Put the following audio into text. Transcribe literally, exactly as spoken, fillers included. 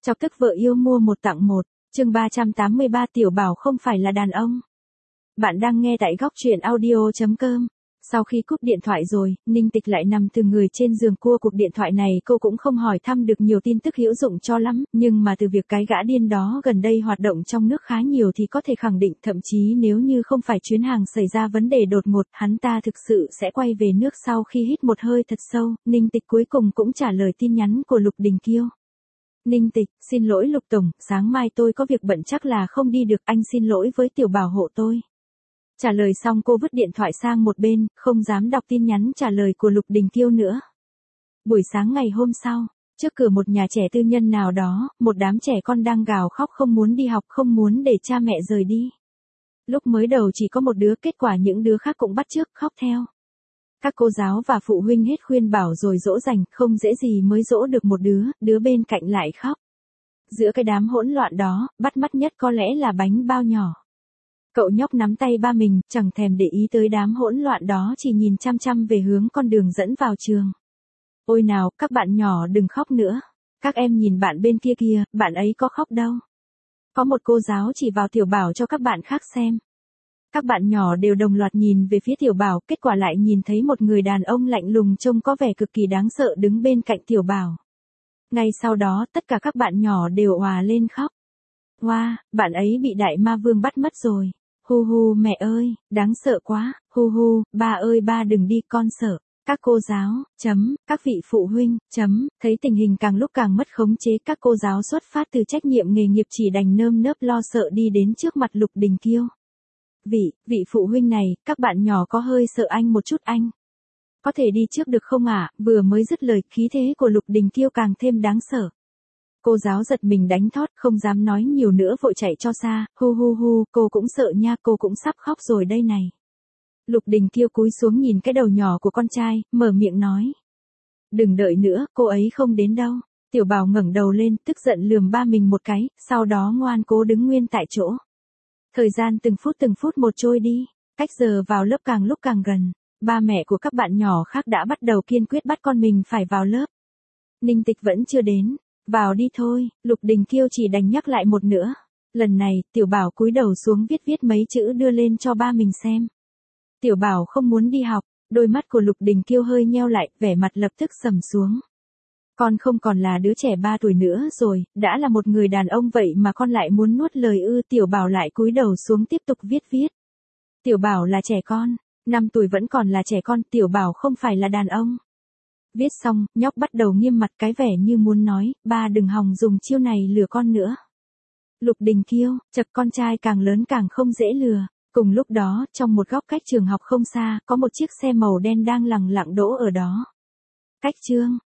Chọc tức vợ yêu mua một tặng một, chương ba trăm tám mươi ba Tiểu Bảo không phải là đàn ông. Bạn đang nghe tại góc truyện audio.com. Sau khi cúp điện thoại rồi, Ninh Tịch lại nằm từ người trên giường cua cuộc điện thoại này cô cũng không hỏi thăm được nhiều tin tức hữu dụng cho lắm, nhưng mà từ việc cái gã điên đó gần đây hoạt động trong nước khá nhiều thì có thể khẳng định thậm chí nếu như không phải chuyến hàng xảy ra vấn đề đột ngột, hắn ta thực sự sẽ quay về nước. Sau khi hít một hơi thật sâu, Ninh Tịch cuối cùng cũng trả lời tin nhắn của Lục Đình Kiêu. Ninh Tịch, xin lỗi Lục Tổng, sáng mai tôi có việc bận chắc là không đi được, anh xin lỗi với Tiểu Bảo hộ tôi. Trả lời xong cô vứt điện thoại sang một bên, không dám đọc tin nhắn trả lời của Lục Đình Kiêu nữa. Buổi sáng ngày hôm sau, trước cửa một nhà trẻ tư nhân nào đó, một đám trẻ con đang gào khóc không muốn đi học, không muốn để cha mẹ rời đi. Lúc mới đầu chỉ có một đứa, kết quả những đứa khác cũng bắt chước khóc theo. Các cô giáo và phụ huynh hết khuyên bảo rồi dỗ dành, không dễ gì mới dỗ được một đứa, đứa bên cạnh lại khóc. Giữa cái đám hỗn loạn đó, bắt mắt nhất có lẽ là bánh bao nhỏ. Cậu nhóc nắm tay ba mình, chẳng thèm để ý tới đám hỗn loạn đó, chỉ nhìn chăm chăm về hướng con đường dẫn vào trường. Ôi nào, các bạn nhỏ đừng khóc nữa. Các em nhìn bạn bên kia kìa, bạn ấy có khóc đâu. Có một cô giáo chỉ vào Tiểu Bảo cho các bạn khác xem. Các bạn nhỏ đều đồng loạt nhìn về phía Tiểu Bảo, kết quả lại nhìn thấy một người đàn ông lạnh lùng trông có vẻ cực kỳ đáng sợ đứng bên cạnh Tiểu Bảo. Ngay sau đó, tất cả các bạn nhỏ đều òa lên khóc. Wow, bạn ấy bị đại ma vương bắt mất rồi. Hu hu, mẹ ơi, đáng sợ quá. Hu hu, ba ơi ba đừng đi, con sợ. Các cô giáo, chấm, các vị phụ huynh, chấm, thấy tình hình càng lúc càng mất khống chế, các cô giáo xuất phát từ trách nhiệm nghề nghiệp chỉ đành nơm nớp lo sợ đi đến trước mặt Lục Đình Kiêu. Vị, vị phụ huynh này, các bạn nhỏ có hơi sợ anh một chút anh. Có thể đi trước được không ạ? À? Vừa mới dứt lời, khí thế của Lục Đình Kiêu càng thêm đáng sợ. Cô giáo giật mình đánh thót, không dám nói nhiều nữa vội chạy cho xa, hu hu hu, cô cũng sợ nha, cô cũng sắp khóc rồi đây này. Lục Đình Kiêu cúi xuống nhìn cái đầu nhỏ của con trai, mở miệng nói. Đừng đợi nữa, cô ấy không đến đâu. Tiểu Bảo ngẩng đầu lên, tức giận lườm ba mình một cái, sau đó ngoan cố đứng nguyên tại chỗ. Thời gian từng phút từng phút một trôi đi, cách giờ vào lớp càng lúc càng gần, ba mẹ của các bạn nhỏ khác đã bắt đầu kiên quyết bắt con mình phải vào lớp. Ninh Tịch vẫn chưa đến, vào đi thôi, Lục Đình Kiêu chỉ đành nhắc lại một nữa. Lần này, Tiểu Bảo cúi đầu xuống viết viết mấy chữ đưa lên cho ba mình xem. Tiểu Bảo không muốn đi học, đôi mắt của Lục Đình Kiêu hơi nheo lại, vẻ mặt lập tức sầm xuống. Con không còn là đứa trẻ ba tuổi nữa rồi, đã là một người đàn ông vậy mà con lại muốn nuốt lời ư? Tiểu Bảo lại cúi đầu xuống tiếp tục viết viết. Tiểu Bảo là trẻ con, năm tuổi vẫn còn là trẻ con, Tiểu Bảo không phải là đàn ông. Viết xong, nhóc bắt đầu nghiêm mặt, cái vẻ như muốn nói, ba đừng hòng dùng chiêu này lừa con nữa. Lục Đình Kiêu, chật con trai càng lớn càng không dễ lừa. Cùng lúc đó, trong một góc cách trường học không xa, có một chiếc xe màu đen đang lẳng lặng đỗ ở đó. Cách chương,